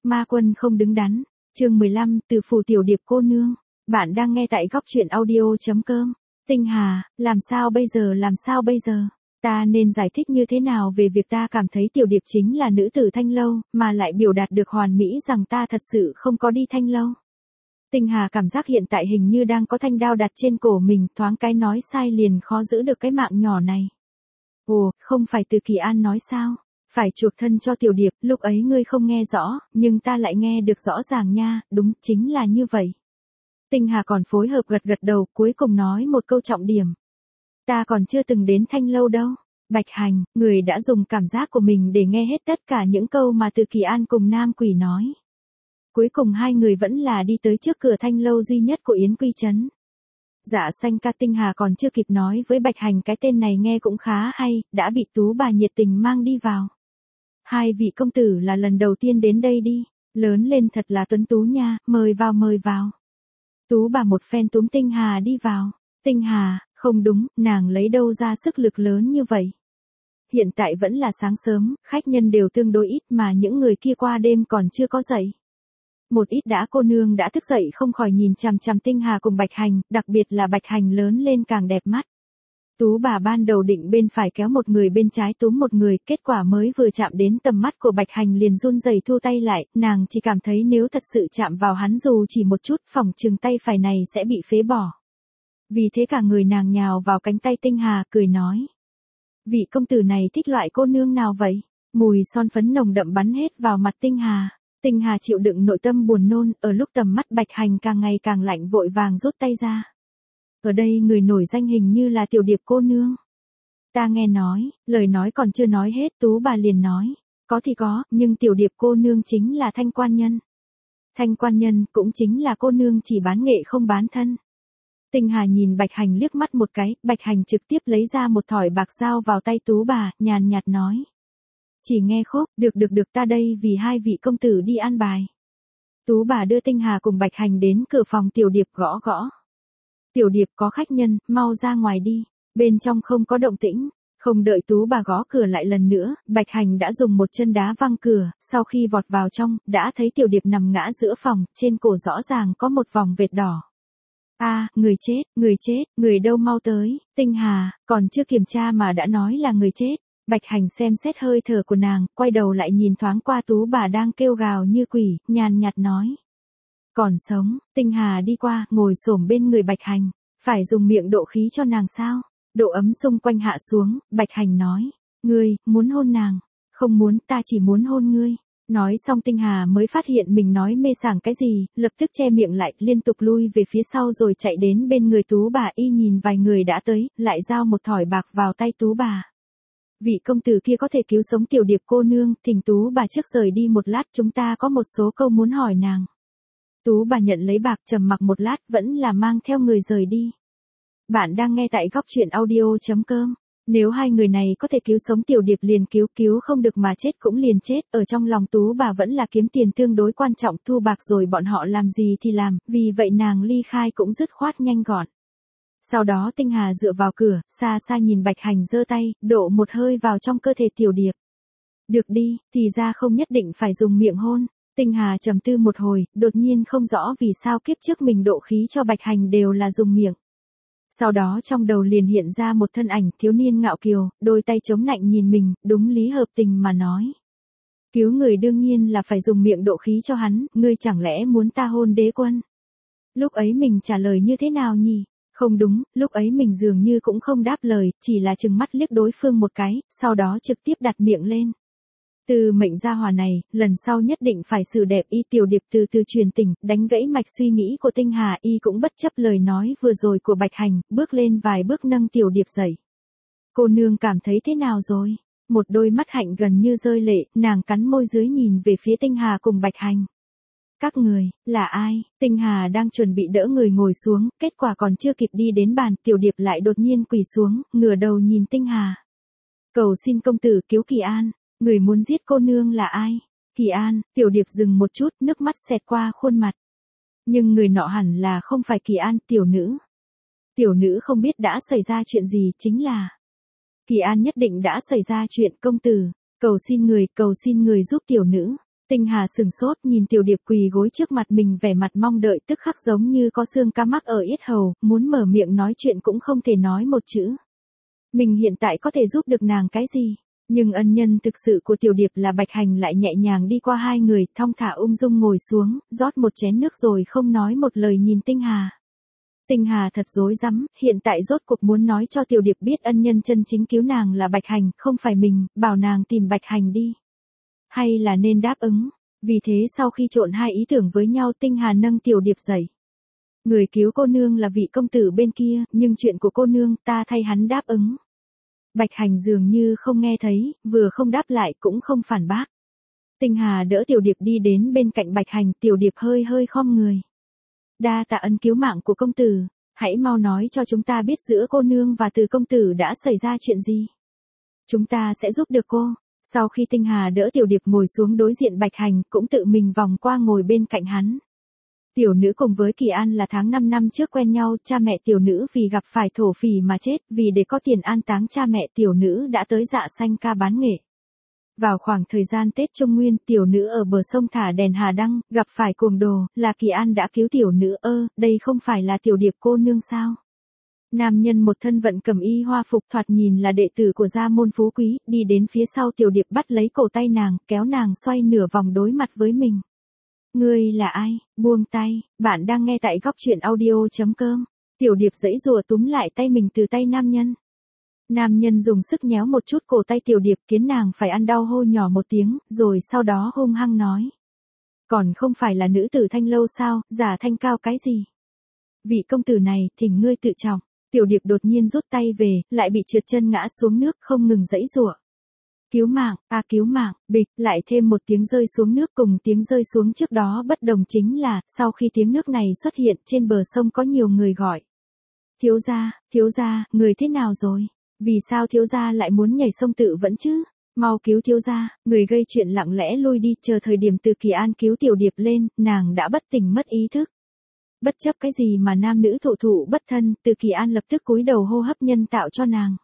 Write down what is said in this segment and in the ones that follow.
Ma quân không đứng đắn. Chương 15, từ phủ tiểu điệp cô nương. Bạn đang nghe tại góc truyện audio.com. Tinh Hà, làm sao bây giờ? Ta nên giải thích như thế nào về việc ta cảm thấy tiểu điệp chính là nữ tử Thanh Lâu, mà lại biểu đạt được hoàn mỹ rằng ta thật sự không có đi Thanh Lâu. Tinh Hà cảm giác hiện tại hình như đang có thanh đao đặt trên cổ mình, thoáng cái nói sai liền khó giữ được cái mạng nhỏ này. Ồ, không phải Từ Kỳ An nói sao? Phải chuộc thân cho tiểu điệp, lúc ấy ngươi không nghe rõ, nhưng ta lại nghe được rõ ràng nha, đúng, chính là như vậy. Tinh Hà còn phối hợp gật đầu, cuối cùng nói một câu trọng điểm. Ta còn chưa từng đến Thanh Lâu đâu. Bạch Hành, người đã dùng cảm giác của mình để nghe hết tất cả những câu mà Từ Kỳ An cùng Nam Quỷ nói. Cuối cùng hai người vẫn là đi tới trước cửa Thanh Lâu duy nhất của Yến Quy Trấn. Dạ xanh ca. Tinh Hà còn chưa kịp nói với Bạch Hành cái tên này nghe cũng khá hay, đã bị Tú bà nhiệt tình mang đi vào. Hai vị công tử là lần đầu tiên đến đây đi, lớn lên thật là tuấn tú nha, mời vào. Tú bà một phen túm Tinh Hà đi vào. Tinh Hà, không đúng, nàng lấy đâu ra sức lực lớn như vậy. Hiện tại vẫn là sáng sớm, khách nhân đều tương đối ít mà những người kia qua đêm còn chưa có dậy. Một ít cô nương đã thức dậy không khỏi nhìn chằm chằm Tinh Hà cùng Bạch Hành, đặc biệt là Bạch Hành lớn lên càng đẹp mắt. Tú bà ban đầu định bên phải kéo một người bên trái túm một người, kết quả mới vừa chạm đến tầm mắt của Bạch Hành liền run rẩy thu tay lại, nàng chỉ cảm thấy nếu thật sự chạm vào hắn dù chỉ một chút, phỏng chừng tay phải này sẽ bị phế bỏ. Vì thế cả người nàng nhào vào cánh tay Tinh Hà, cười nói. Vị công tử này thích loại cô nương nào vậy? Mùi son phấn nồng đậm bắn hết vào mặt Tinh Hà. Tinh Hà chịu đựng nội tâm buồn nôn, ở lúc tầm mắt Bạch Hành càng ngày càng lạnh vội vàng rút tay ra. Ở đây người nổi danh hình như là tiểu điệp cô nương. Ta nghe nói, lời nói còn chưa nói hết Tú bà liền nói. Có thì có, nhưng tiểu điệp cô nương chính là Thanh quan nhân. Thanh quan nhân cũng chính là cô nương chỉ bán nghệ không bán thân. Tinh Hà nhìn Bạch Hành liếc mắt một cái, Bạch Hành trực tiếp lấy ra một thỏi bạc giao vào tay Tú bà, nhàn nhạt nói. Chỉ nghe khúc, được ta đây vì hai vị công tử đi an bài. Tú bà đưa Tinh Hà cùng Bạch Hành đến cửa phòng tiểu điệp gõ. Tiểu điệp có khách nhân, mau ra ngoài đi, bên trong không có động tĩnh. Không đợi Tú bà gõ cửa lại lần nữa, Bạch Hành đã dùng một chân đá văng cửa, sau khi vọt vào trong, đã thấy tiểu điệp nằm ngã giữa phòng, trên cổ rõ ràng có một vòng vệt đỏ. Người chết, người đâu mau tới. Tinh Hà, còn chưa kiểm tra mà đã nói là người chết. Bạch Hành xem xét hơi thở của nàng, quay đầu lại nhìn thoáng qua Tú bà đang kêu gào như quỷ, nhàn nhạt nói. Còn sống. Tinh Hà đi qua, ngồi xổm bên người Bạch Hành. Phải dùng miệng độ khí cho nàng sao? Độ ấm xung quanh hạ xuống, Bạch Hành nói. Ngươi, muốn hôn nàng? Không muốn, ta chỉ muốn hôn ngươi. Nói xong Tinh Hà mới phát hiện mình nói mê sảng cái gì, lập tức che miệng lại, liên tục lui về phía sau rồi chạy đến bên người Tú bà y nhìn vài người đã tới, lại giao một thỏi bạc vào tay Tú bà. Vị công tử kia có thể cứu sống tiểu điệp cô nương, thỉnh Tú bà trước rời đi một lát, chúng ta có một số câu muốn hỏi nàng. Tú bà nhận lấy bạc trầm mặc một lát vẫn là mang theo người rời đi. Bạn đang nghe tại góc truyện audio.com. Nếu hai người này có thể cứu sống tiểu điệp liền cứu không được mà chết cũng liền chết, ở trong lòng Tú bà vẫn là kiếm tiền tương đối quan trọng, thu bạc rồi bọn họ làm gì thì làm, vì vậy nàng ly khai cũng dứt khoát nhanh gọn. Sau đó Tinh Hà dựa vào cửa, xa xa nhìn Bạch Hành giơ tay, đổ một hơi vào trong cơ thể tiểu điệp. Được đi, thì ra không nhất định phải dùng miệng hôn. Tinh Hà trầm tư một hồi, đột nhiên không rõ vì sao kiếp trước mình độ khí cho Bạch Hành đều là dùng miệng. Sau đó trong đầu liền hiện ra một thân ảnh thiếu niên ngạo kiều, đôi tay chống nạnh nhìn mình, đúng lý hợp tình mà nói. Cứu người đương nhiên là phải dùng miệng độ khí cho hắn, ngươi chẳng lẽ muốn ta hôn đế quân? Lúc ấy mình trả lời như thế nào nhỉ? Không đúng, lúc ấy mình dường như cũng không đáp lời, chỉ là trừng mắt liếc đối phương một cái, sau đó trực tiếp đặt miệng lên. Từ mệnh gia hỏa này, lần sau nhất định phải xử đẹp y. Tiểu điệp từ từ truyền tình, đánh gãy mạch suy nghĩ của Tinh Hà, y cũng bất chấp lời nói vừa rồi của Bạch Hành, bước lên vài bước nâng tiểu điệp dậy. Cô nương cảm thấy thế nào rồi? Một đôi mắt hạnh gần như rơi lệ, nàng cắn môi dưới nhìn về phía Tinh Hà cùng Bạch Hành. Các người, là ai? Tinh Hà đang chuẩn bị đỡ người ngồi xuống, kết quả còn chưa kịp đi đến bàn, tiểu điệp lại đột nhiên quỳ xuống, ngửa đầu nhìn Tinh Hà. Cầu xin công tử cứu Kỳ An. Người muốn giết cô nương là ai? Kỳ An. Tiểu điệp dừng một chút, nước mắt xẹt qua khuôn mặt. Nhưng người nọ hẳn là không phải Kỳ An, tiểu nữ. Tiểu nữ không biết đã xảy ra chuyện gì, chính là Kỳ An nhất định đã xảy ra chuyện, công tử. Cầu xin người giúp tiểu nữ. Tinh Hà sừng sốt nhìn Tiểu Điệp quỳ gối trước mặt mình vẻ mặt mong đợi tức khắc giống như có xương cá mắc ở yết hầu, muốn mở miệng nói chuyện cũng không thể nói một chữ. Mình hiện tại có thể giúp được nàng cái gì? Nhưng ân nhân thực sự của Tiểu Điệp là Bạch Hành lại nhẹ nhàng đi qua hai người, thong thả ung dung ngồi xuống, rót một chén nước rồi không nói một lời nhìn Tinh Hà. Tinh Hà thật rối rắm, hiện tại rốt cuộc muốn nói cho Tiểu Điệp biết ân nhân chân chính cứu nàng là Bạch Hành, không phải mình, bảo nàng tìm Bạch Hành đi. Hay là nên đáp ứng. Vì thế sau khi trộn hai ý tưởng với nhau, Tinh Hà nâng Tiểu Điệp dậy. Người cứu cô nương là vị công tử bên kia, nhưng chuyện của cô nương ta thay hắn đáp ứng. Bạch Hành dường như không nghe thấy, vừa không đáp lại cũng không phản bác. Tinh Hà đỡ Tiểu Điệp đi đến bên cạnh Bạch Hành, Tiểu Điệp hơi hơi khom người. Đa tạ ân cứu mạng của công tử, hãy mau nói cho chúng ta biết giữa cô nương và Từ công tử đã xảy ra chuyện gì. Chúng ta sẽ giúp được cô. Sau khi Tinh Hà đỡ Tiểu Điệp ngồi xuống đối diện Bạch Hành, cũng tự mình vòng qua ngồi bên cạnh hắn. Tiểu nữ cùng với Kỳ An là tháng 5 năm trước quen nhau, cha mẹ tiểu nữ vì gặp phải thổ phỉ mà chết, vì để có tiền an táng cha mẹ tiểu nữ đã tới Dạ Xanh Ca bán nghệ. Vào khoảng thời gian Tết Trung Nguyên, tiểu nữ ở bờ sông thả đèn Hà Đăng, gặp phải cuồng đồ, là Kỳ An đã cứu tiểu nữ. Đây không phải là Tiểu Điệp cô nương sao? Nam nhân một thân vận cẩm y hoa phục thoạt nhìn là đệ tử của gia môn phú quý, đi đến phía sau Tiểu Điệp bắt lấy cổ tay nàng, kéo nàng xoay nửa vòng đối mặt với mình. Ngươi là ai? Buông tay, bạn đang nghe tại góc truyện audio.com. Tiểu Điệp giãy giụa túm lại tay mình từ tay nam nhân. Nam nhân dùng sức nhéo một chút cổ tay Tiểu Điệp khiến nàng phải ăn đau hô nhỏ một tiếng, rồi sau đó hung hăng nói. Còn không phải là nữ tử Thanh Lâu sao, giả thanh cao cái gì? Vị công tử này, thỉnh ngươi tự trọng. Tiểu Điệp đột nhiên rút tay về, lại bị trượt chân ngã xuống nước không ngừng giãy giụa. Cứu mạng, cứu mạng, bịch, lại thêm một tiếng rơi xuống nước cùng tiếng rơi xuống trước đó bất đồng chính là, sau khi tiếng nước này xuất hiện trên bờ sông có nhiều người gọi. Thiếu gia, người thế nào rồi? Vì sao thiếu gia lại muốn nhảy sông tự vẫn chứ? Mau cứu thiếu gia, người gây chuyện lặng lẽ lui đi, chờ thời điểm Từ Kỳ An cứu Tiểu Điệp lên, nàng đã bất tỉnh mất ý thức. Bất chấp cái gì mà nam nữ thụ bất thân, Từ Kỳ An lập tức cúi đầu hô hấp nhân tạo cho nàng.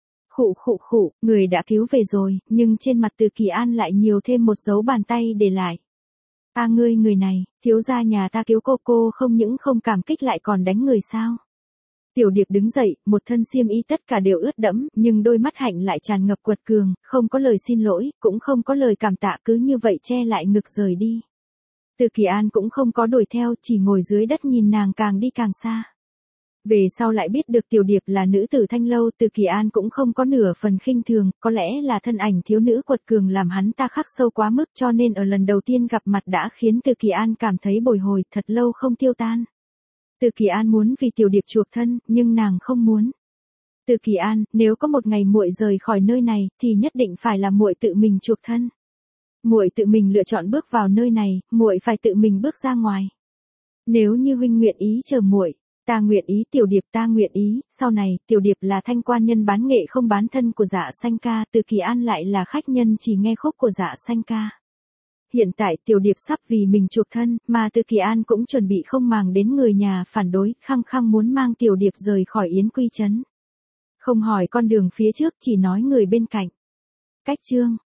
Khụ, người đã cứu về rồi, nhưng trên mặt Từ Kỳ An lại nhiều thêm một dấu bàn tay để lại. Ngươi người này, thiếu gia nhà ta cứu cô không những không cảm kích lại còn đánh người sao? Tiểu Điệp đứng dậy, một thân xiêm y tất cả đều ướt đẫm, nhưng đôi mắt hạnh lại tràn ngập quật cường, không có lời xin lỗi, cũng không có lời cảm tạ, cứ như vậy che lại ngực rời đi. Từ Kỳ An cũng không có đuổi theo, chỉ ngồi dưới đất nhìn nàng càng đi càng xa. Về sau lại biết được Tiểu Điệp là nữ tử Thanh Lâu, Từ Kỳ An cũng không có nửa phần khinh thường, có lẽ là thân ảnh thiếu nữ quật cường làm hắn ta khắc sâu quá mức, cho nên ở lần đầu tiên gặp mặt đã khiến Từ Kỳ An cảm thấy bồi hồi, thật lâu không tiêu tan. Từ Kỳ An muốn vì Tiểu Điệp chuộc thân, nhưng nàng không muốn. Từ Kỳ An, nếu có một ngày muội rời khỏi nơi này, thì nhất định phải là muội tự mình chuộc thân. Muội tự mình lựa chọn bước vào nơi này, muội phải tự mình bước ra ngoài. Nếu như huynh nguyện ý chờ muội, ta nguyện ý. Tiểu Điệp, ta nguyện ý. Sau này, Tiểu Điệp là thanh quan nhân bán nghệ không bán thân của Dạ Xanh Ca, Từ Kỳ An lại là khách nhân chỉ nghe khúc của Dạ Xanh Ca. Hiện tại Tiểu Điệp sắp vì mình chuộc thân, mà Từ Kỳ An cũng chuẩn bị không màng đến người nhà phản đối, khăng khăng muốn mang Tiểu Điệp rời khỏi Yến Quy Trấn. Không hỏi con đường phía trước, chỉ nói người bên cạnh. Cách chương